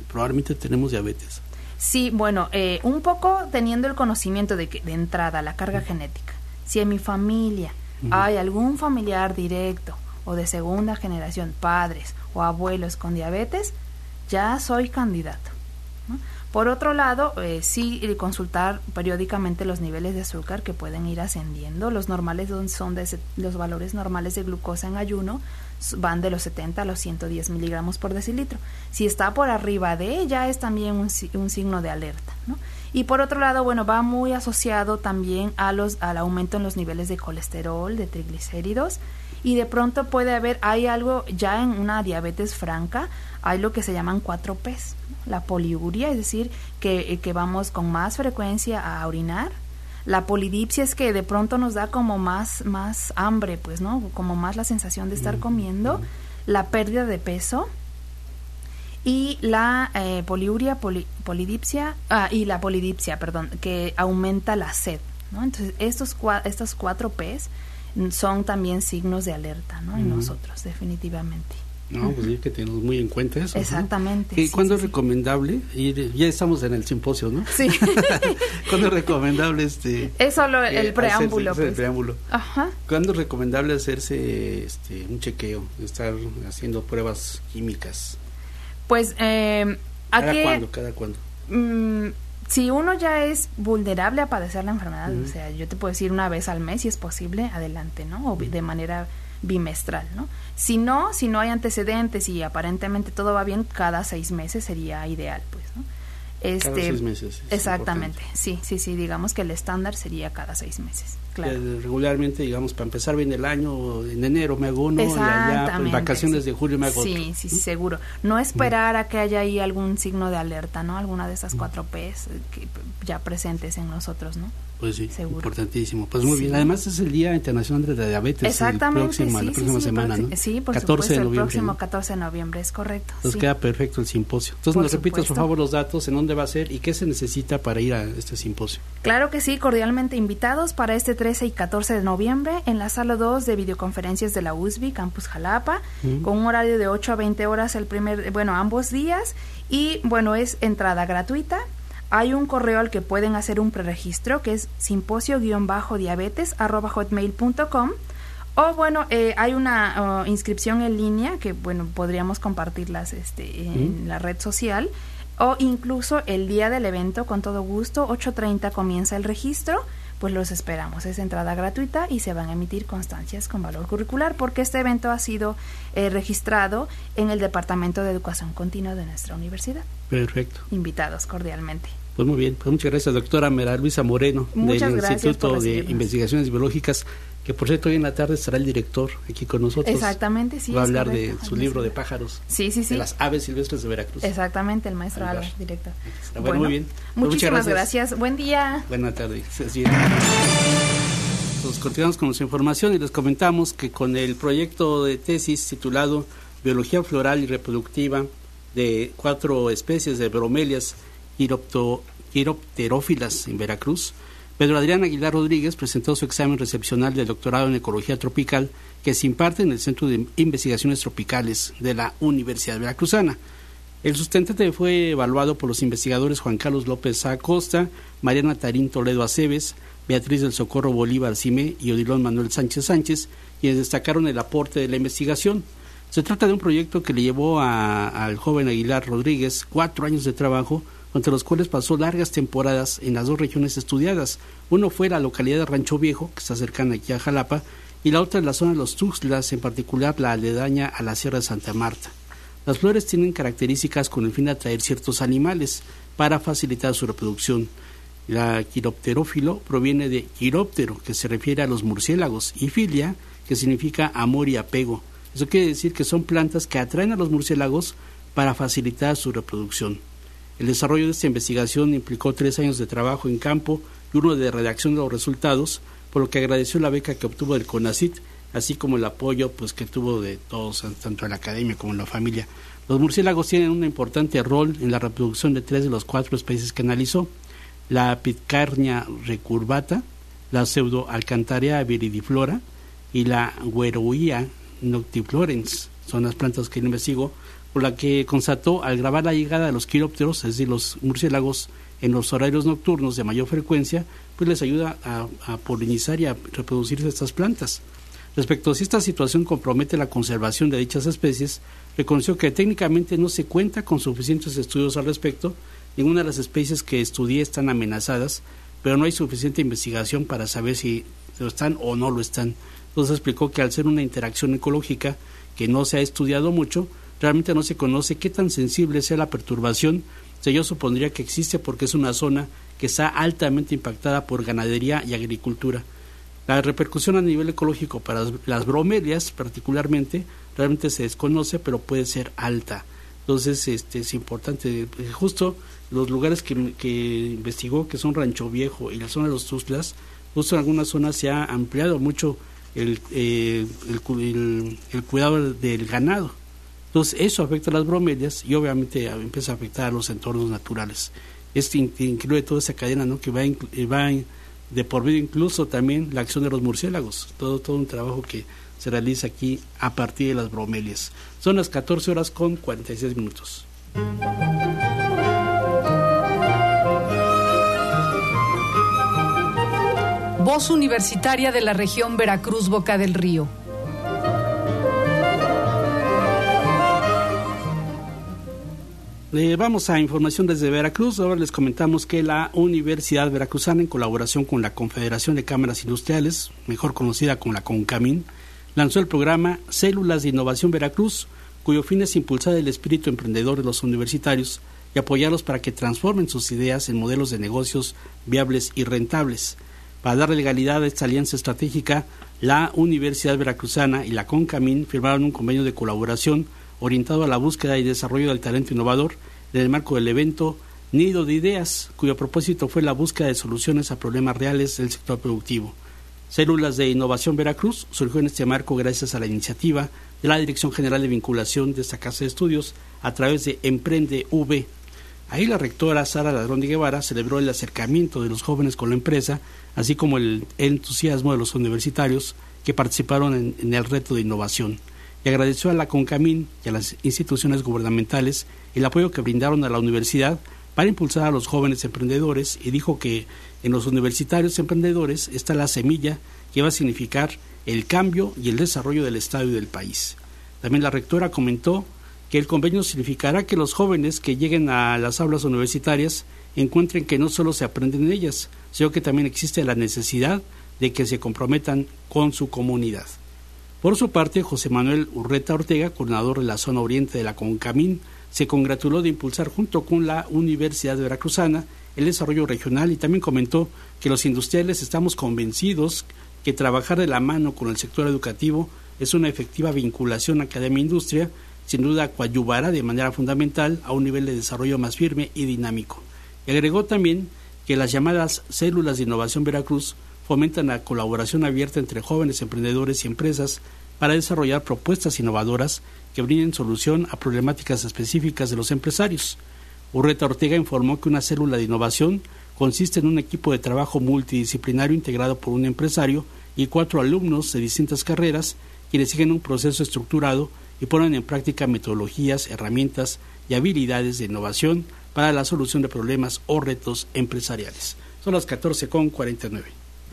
probablemente tenemos diabetes. Sí, bueno, un poco teniendo el conocimiento de entrada, la carga genética. Si en mi familia hay algún familiar directo o de segunda generación, padres o abuelos con diabetes, ya soy candidato, ¿no? Por otro lado, sí consultar periódicamente los niveles de azúcar que pueden ir ascendiendo. Los normales son los valores normales de glucosa en ayuno van de los 70 a los 110 miligramos por decilitro. Si está por arriba de ella es también un signo de alerta, ¿no? Y por otro lado, bueno, va muy asociado también al aumento en los niveles de colesterol, de triglicéridos, y de pronto hay algo ya en una diabetes franca, hay lo que se llaman 4 P's, ¿no? La poliuria, es decir, que vamos con más frecuencia a orinar. La polidipsia es que de pronto nos da como más hambre, pues, ¿no? Como más la sensación de estar comiendo. La pérdida de peso. Y la polidipsia, que aumenta la sed, ¿no? Entonces, estos 4 P's son también signos de alerta, ¿no? En nosotros, definitivamente. No, pues sí, que tenemos muy en cuenta eso. Exactamente. ¿no? ¿Cuándo es recomendable ir? Ya estamos en el simposio, ¿no? Sí. ¿Cuándo es recomendable Es solo el preámbulo. Hacerse, pues. El preámbulo. Ajá. ¿Cuándo es recomendable hacerse un chequeo, estar haciendo pruebas químicas? Pues, ¿Cada cuándo? Si uno ya es vulnerable a padecer la enfermedad, o sea, yo te puedo decir una vez al mes, si es posible, adelante, ¿no? O de manera bimestral, ¿no? Si no hay antecedentes y aparentemente todo va bien, cada 6 meses sería ideal, pues, ¿no? Cada 6 meses. Exactamente, sí, digamos que el estándar sería cada 6 meses, claro. Regularmente, digamos, para empezar bien el año, en enero me hago uno, y allá en vacaciones de julio me hago otro. Sí, seguro. No esperar a que haya ahí algún signo de alerta, ¿no? Alguna de esas 4 P's que ya presentes en nosotros, ¿no? Pues sí, seguro. Importantísimo. Pues muy bien. Además es el Día Internacional de la Diabetes. Exactamente, la próxima semana, ¿no? Sí, por 14 supuesto, de noviembre, el próximo ¿no? 14 de noviembre, es correcto. Nos queda perfecto el simposio. Entonces, nos repitas, por favor, los datos, en dónde va a ser y qué se necesita para ir a este simposio. Claro que sí, cordialmente invitados para este 13 y 14 de noviembre en la sala 2 de videoconferencias de la USB, Campus Jalapa, con un horario de 8 a 20 horas ambos días, y bueno, es entrada gratuita. Hay un correo al que pueden hacer un preregistro, que es simposio-diabetes@hotmail.com, o bueno, hay una inscripción en línea que bueno, podríamos compartirlas en la red social, o incluso el día del evento, con todo gusto, 8:30 comienza el registro, pues los esperamos. Es entrada gratuita y se van a emitir constancias con valor curricular, porque este evento ha sido registrado en el Departamento de Educación Continua de nuestra universidad. Perfecto. Invitados cordialmente. Pues muy bien, pues muchas gracias, doctora Mera Luisa Moreno, del Instituto de Investigaciones Biológicas, que por cierto hoy en la tarde estará el director aquí con nosotros. Exactamente, sí. Va a hablar de su libro de pájaros. Sí. De las aves silvestres de Veracruz. Exactamente, el maestro Álvaro, director. Bueno, muy bien. Muchísimas gracias. Buen día. Buena tarde. Sí. Pues continuamos con nuestra información y les comentamos que con el proyecto de tesis titulado Biología Floral y Reproductiva de 4 especies de bromelias quiropterófilas en Veracruz, Pedro Adrián Aguilar Rodríguez presentó su examen recepcional del doctorado en Ecología Tropical que se imparte en el Centro de Investigaciones Tropicales de la Universidad Veracruzana. El sustentante fue evaluado por los investigadores Juan Carlos López Acosta, Mariana Tarín Toledo Aceves, Beatriz del Socorro Bolívar Cimé y Odilón Manuel Sánchez Sánchez, quienes destacaron el aporte de la investigación. Se trata de un proyecto que le llevó al joven Aguilar Rodríguez 4 años de trabajo, entre los cuales pasó largas temporadas en las 2 regiones estudiadas. Uno fue la localidad de Rancho Viejo, que está cercana aquí a Jalapa, y la otra en la zona de los Tuxtlas, en particular la aledaña a la Sierra de Santa Marta. Las flores tienen características con el fin de atraer ciertos animales para facilitar su reproducción. La quiropterófilo proviene de quiróptero, que se refiere a los murciélagos, y filia, que significa amor y apego. Eso quiere decir que son plantas que atraen a los murciélagos para facilitar su reproducción. El desarrollo de esta investigación implicó 3 años de trabajo en campo y 1 de redacción de los resultados, por lo que agradeció la beca que obtuvo del CONACYT, así como el apoyo que tuvo de todos, tanto en la academia como en la familia. Los murciélagos tienen un importante rol en la reproducción de 3 de los 4 especies que analizó: la Pitcairnia recurvata, la Pseudoalcantarea viridiflora y la Weroia noctiflorens. Son las plantas que él investigó por la que constató al grabar la llegada de los quirópteros, es decir, los murciélagos, en los horarios nocturnos de mayor frecuencia, pues les ayuda a polinizar y a reproducirse estas plantas. Respecto a si esta situación compromete la conservación de dichas especies, reconoció que técnicamente no se cuenta con suficientes estudios al respecto. Ninguna de las especies que estudié están amenazadas, pero no hay suficiente investigación para saber si lo están o no lo están. Entonces explicó que al ser una interacción ecológica que no se ha estudiado mucho, realmente no se conoce qué tan sensible sea la perturbación. Yo supondría que existe porque es una zona que está altamente impactada por ganadería y agricultura. La repercusión a nivel ecológico para las bromelias particularmente realmente se desconoce, pero puede ser alta. Entonces es importante, justo los lugares que investigó, que son Rancho Viejo y la zona de los Tuxtlas, justo en algunas zonas se ha ampliado mucho el cuidado del ganado. Entonces eso afecta a las bromelias y obviamente empieza a afectar a los entornos naturales. Esto incluye toda esa cadena, ¿no?, que va de por medio, incluso también la acción de los murciélagos, todo un trabajo que se realiza aquí a partir de las bromelias. Son las 14:46. Voz Universitaria de la región Veracruz-Boca del Río. Vamos a información desde Veracruz. Ahora les comentamos que la Universidad Veracruzana, en colaboración con la Confederación de Cámaras Industriales, mejor conocida como la CONCAMIN, lanzó el programa Células de Innovación Veracruz, cuyo fin es impulsar el espíritu emprendedor de los universitarios y apoyarlos para que transformen sus ideas en modelos de negocios viables y rentables. Para dar legalidad a esta alianza estratégica, la Universidad Veracruzana y la CONCAMIN firmaron un convenio de colaboración orientado a la búsqueda y desarrollo del talento innovador en el marco del evento Nido de Ideas, cuyo propósito fue la búsqueda de soluciones a problemas reales del sector productivo. Células de Innovación Veracruz surgió en este marco gracias a la iniciativa de la Dirección General de Vinculación de esta Casa de Estudios a través de Emprende V. Ahí la rectora Sara Ladrón de Guevara celebró el acercamiento de los jóvenes con la empresa, así como el entusiasmo de los universitarios que participaron en el reto de innovación, y agradeció a la CONCAMIN y a las instituciones gubernamentales el apoyo que brindaron a la universidad para impulsar a los jóvenes emprendedores, y dijo que en los universitarios emprendedores está la semilla que va a significar el cambio y el desarrollo del Estado y del país. También la rectora comentó que el convenio significará que los jóvenes que lleguen a las aulas universitarias encuentren que no solo se aprende en ellas, sino que también existe la necesidad de que se comprometan con su comunidad. Por su parte, José Manuel Urreta Ortega, coordinador de la zona oriente de la CONCAMIN, se congratuló de impulsar junto con la Universidad Veracruzana el desarrollo regional y también comentó que los industriales estamos convencidos que trabajar de la mano con el sector educativo es una efectiva vinculación academia-industria, sin duda coadyuvará de manera fundamental a un nivel de desarrollo más firme y dinámico. Y agregó también que las llamadas Células de Innovación Veracruz fomentan la colaboración abierta entre jóvenes emprendedores y empresas para desarrollar propuestas innovadoras que brinden solución a problemáticas específicas de los empresarios. Urreta Ortega informó que una célula de innovación consiste en un equipo de trabajo multidisciplinario integrado por un empresario y 4 alumnos de distintas carreras, quienes siguen un proceso estructurado y ponen en práctica metodologías, herramientas y habilidades de innovación para la solución de problemas o retos empresariales. Son las 14:49.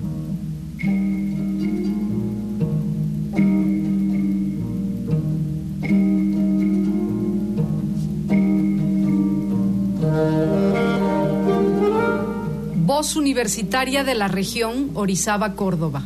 Voz Universitaria de la región Orizaba, Córdoba.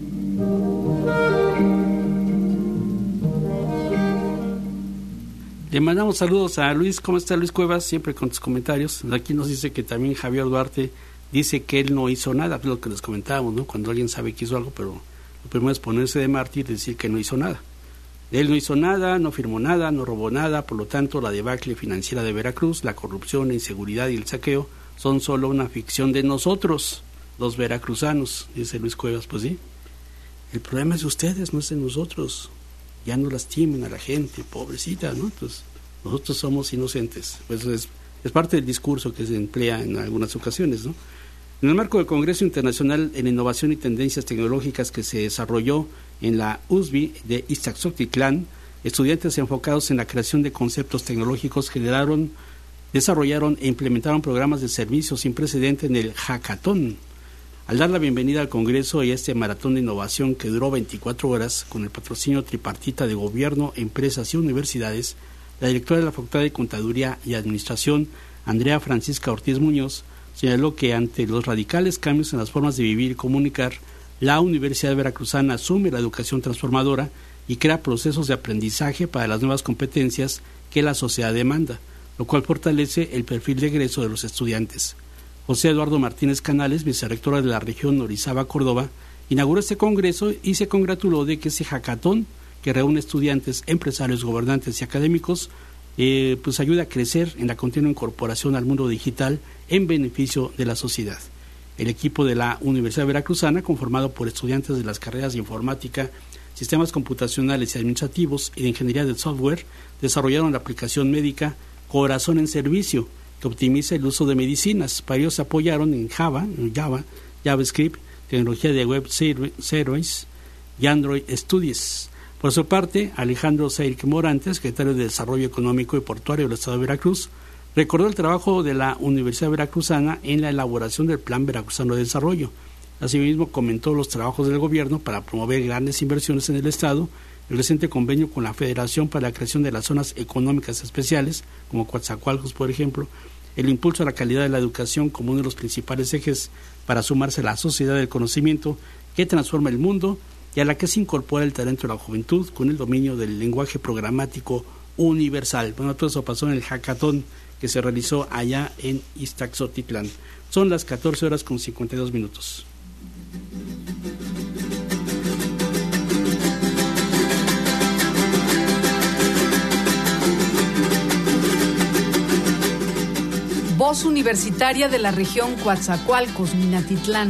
Le mandamos saludos a Luis. ¿Cómo está Luis Cuevas? Siempre con tus comentarios. Aquí nos dice que también Javier Duarte dice que él no hizo nada, lo que les comentábamos, ¿no? Cuando alguien sabe que hizo algo, pero lo primero es ponerse de mártir y decir que no hizo nada. Él no hizo nada, no firmó nada, no robó nada, por lo tanto la debacle financiera de Veracruz, la corrupción, la inseguridad y el saqueo son solo una ficción de nosotros, los veracruzanos, dice Luis Cuevas. Pues sí, el problema es de ustedes, no es de nosotros. Ya no lastimen a la gente, pobrecita, ¿no? Entonces, nosotros somos inocentes. Pues es parte del discurso que se emplea en algunas ocasiones, ¿no? En el marco del Congreso Internacional en Innovación y Tendencias Tecnológicas que se desarrolló en la USB de Ixtaxochtitlán, Estudiantes enfocados en la creación de conceptos tecnológicos desarrollaron e implementaron programas de servicio sin precedente en el Hackathon. Al dar la bienvenida al Congreso y a este maratón de innovación que duró 24 horas, con el patrocinio tripartita de gobierno, empresas y universidades, la directora de la Facultad de Contaduría y Administración, Andrea Francisca Ortiz Muñoz, señaló que ante los radicales cambios en las formas de vivir y comunicar, la Universidad Veracruzana asume la educación transformadora y crea procesos de aprendizaje para las nuevas competencias que la sociedad demanda, lo cual fortalece el perfil de egreso de los estudiantes. José Eduardo Martínez Canales, vicerrectora de la región Orizaba, Córdoba, inauguró este congreso y se congratuló de que ese hackathon, que reúne estudiantes, empresarios, gobernantes y académicos, pues ayuda a crecer en la continua incorporación al mundo digital en beneficio de la sociedad. El equipo de la Universidad Veracruzana, conformado por estudiantes de las carreras de informática, sistemas computacionales y administrativos y de ingeniería del software, desarrollaron la aplicación médica Corazón en Servicio, que optimiza el uso de medicinas. Para ello se apoyaron en Java, JavaScript, tecnología de Web Service y Android Studies. Por su parte, Alejandro Seirk Morantes, secretario de Desarrollo Económico y Portuario del Estado de Veracruz, recordó el trabajo de la Universidad Veracruzana en la elaboración del Plan Veracruzano de Desarrollo. Asimismo, comentó los trabajos del gobierno para promover grandes inversiones en el Estado, el reciente convenio con la Federación para la creación de las zonas económicas especiales, como Coatzacoalcos, por ejemplo, el impulso a la calidad de la educación como uno de los principales ejes para sumarse a la sociedad del conocimiento que transforma el mundo y a la que se incorpora el talento de la juventud con el dominio del lenguaje programático universal. Bueno, todo eso pasó en el hackathon que se realizó allá en Ixtaxotitlán. Son las 14 horas con 52 minutos. Voz Universitaria de la región Coatzacoalcos, Minatitlán.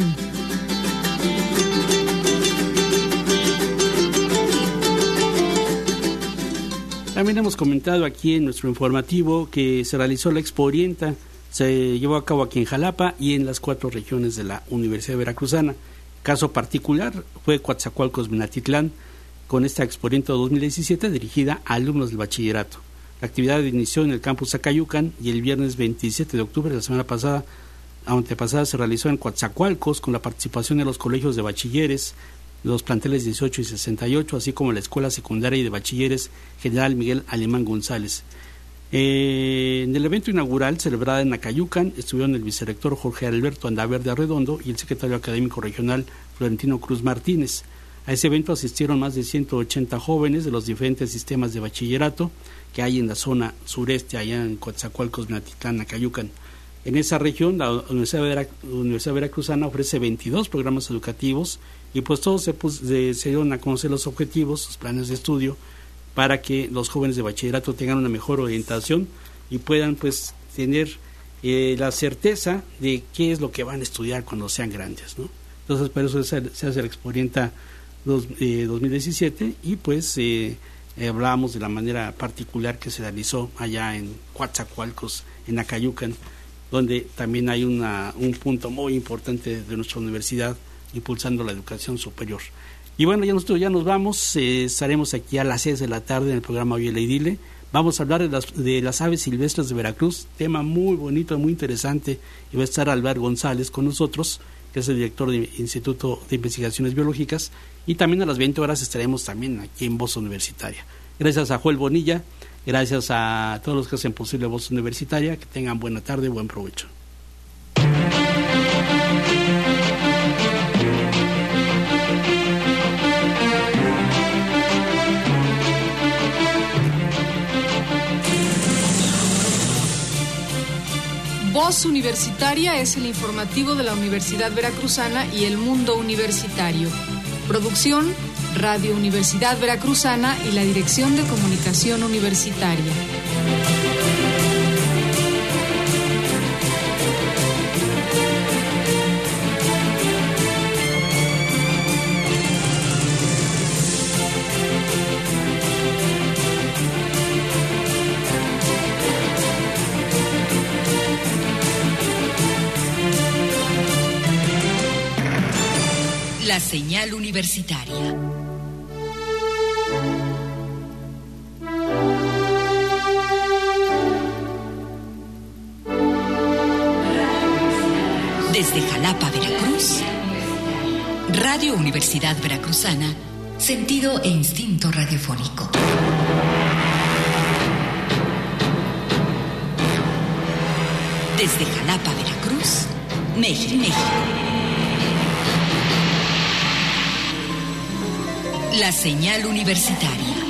También hemos comentado aquí en nuestro informativo que se realizó la Expo Orienta, se llevó a cabo aquí en Jalapa y en las 4 regiones de la Universidad Veracruzana. Caso particular fue Coatzacoalcos, Minatitlán, con esta Expo Orienta 2017 dirigida a alumnos del bachillerato. La actividad inició en el campus Acayucan y el viernes 27 de octubre de la semana pasada, antepasada, se realizó en Coatzacoalcos con la participación de los colegios de bachilleres, los planteles 18 y 68, así como la Escuela Secundaria y de Bachilleres General Miguel Alemán González. En el evento inaugural celebrado en Acayucan estuvieron el vicerrector Jorge Alberto Andaverde Arredondo y el secretario académico regional Florentino Cruz Martínez. A ese evento asistieron más de 180 jóvenes de los diferentes sistemas de bachillerato que hay en la zona sureste, allá en Coatzacoalcos, Minatitlán, Acayucan. En esa región, la Universidad Veracruzana ofrece 22 programas educativos y pues todos se dieron a conocer los objetivos, los planes de estudio, para que los jóvenes de bachillerato tengan una mejor orientación y puedan pues tener la certeza de qué es lo que van a estudiar cuando sean grandes, ¿no? Entonces, por eso se hace la Expo Orienta 2017 y pues hablábamos de la manera particular que se realizó allá en Coatzacoalcos, en Acayucan, donde también hay un punto muy importante de nuestra universidad impulsando la educación superior. Y bueno, nosotros ya nos vamos, estaremos aquí a las 6 de la tarde en el programa Oye y Dile. Vamos a hablar de las aves silvestres de Veracruz, tema muy bonito, muy interesante, y va a estar Álvaro González con nosotros, que es el director del Instituto de Investigaciones Biológicas, y también a las 20 horas estaremos también aquí en Voz Universitaria. Gracias a Joel Bonilla, gracias a todos los que hacen posible Voz Universitaria, que tengan buena tarde, buen provecho. Voz Universitaria es el informativo de la Universidad Veracruzana y el mundo universitario. Producción, Radio Universidad Veracruzana y la Dirección de Comunicación Universitaria. La señal universitaria. Desde Jalapa, Veracruz, Radio Universidad Veracruzana, sentido e instinto radiofónico. Desde Jalapa, Veracruz, México. La señal universitaria.